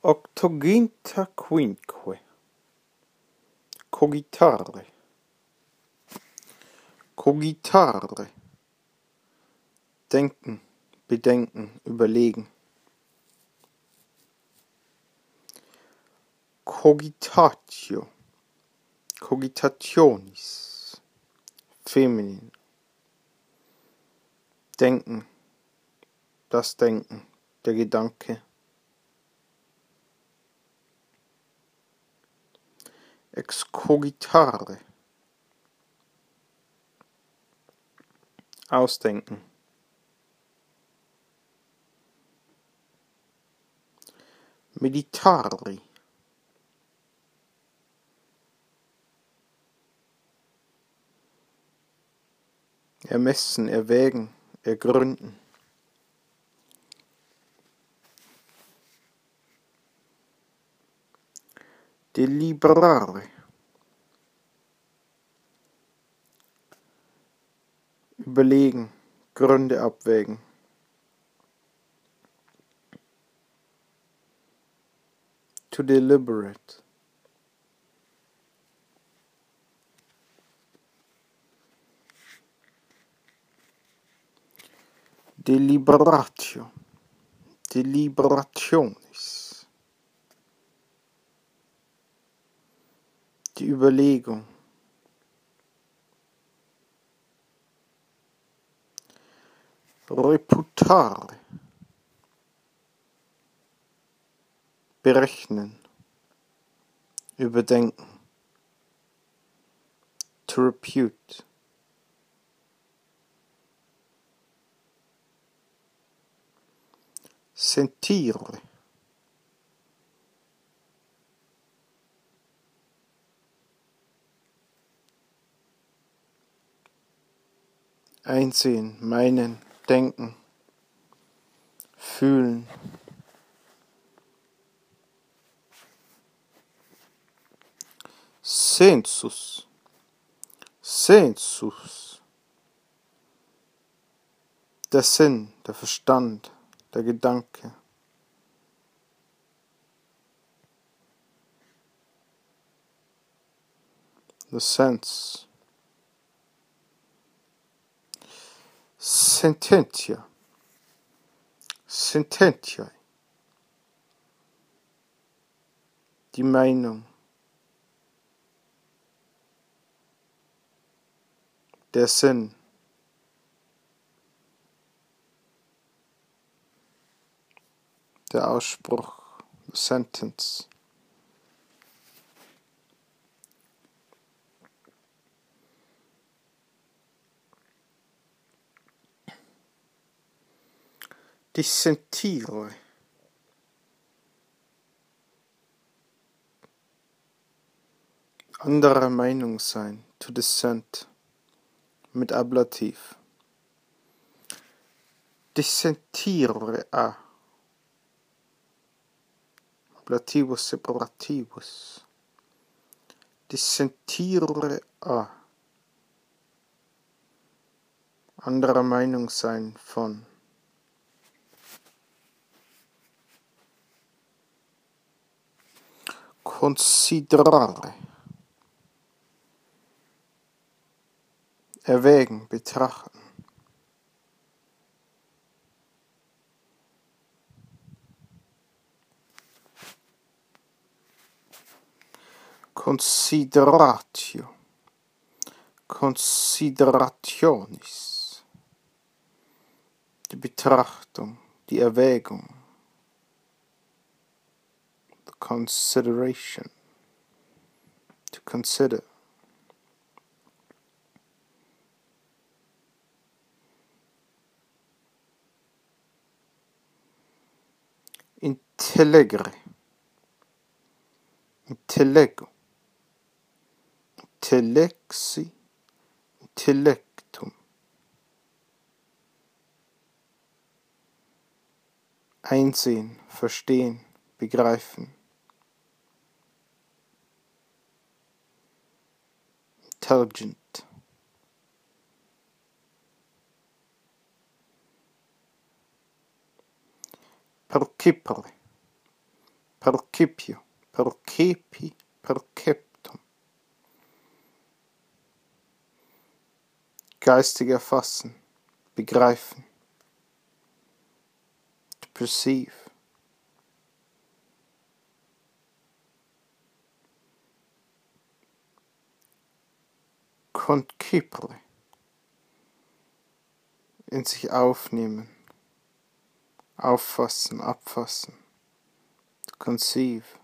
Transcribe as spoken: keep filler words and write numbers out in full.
Octoginta quinque. Cogitare. Cogitare. Denken, bedenken, überlegen. Cogitatio. Cogitationis. Feminin. Denken. Das Denken. Der Gedanke. Excogitare. Ausdenken. Meditari. Ermessen, erwägen, ergründen. Deliberare. Überlegen, Gründe abwägen. To deliberate. Deliberatio. Deliberationis. Die Überlegung. Reputare. Berechnen. Überdenken. To repute. Sentire. Einsehen, meinen, denken, fühlen. Sensus. Sensus. Der Sinn, der Verstand, der Gedanke. The sense. Sententia. Sententiae. Die Meinung. Der Sinn. Der Ausspruch. The sentence. Dissentire. Anderer Meinung sein. To dissent. Mit Ablativ. Dissentire a. Ablativus separativus. Dissentire a. Anderer Meinung sein von. Considerare. Erwägen, betrachten. Consideratio. Considerationis. Die Betrachtung, die Erwägung. The consideration. To consider. Intellegere. Intellego. Intellexi. Intellectum. Einsehen, verstehen, begreifen. Intelligent. Percipere. percipio, percepi, perceptum. Geistig erfassen, begreifen. To perceive. Concipere. In sich aufnehmen. Auffassen, abfassen. To conceive.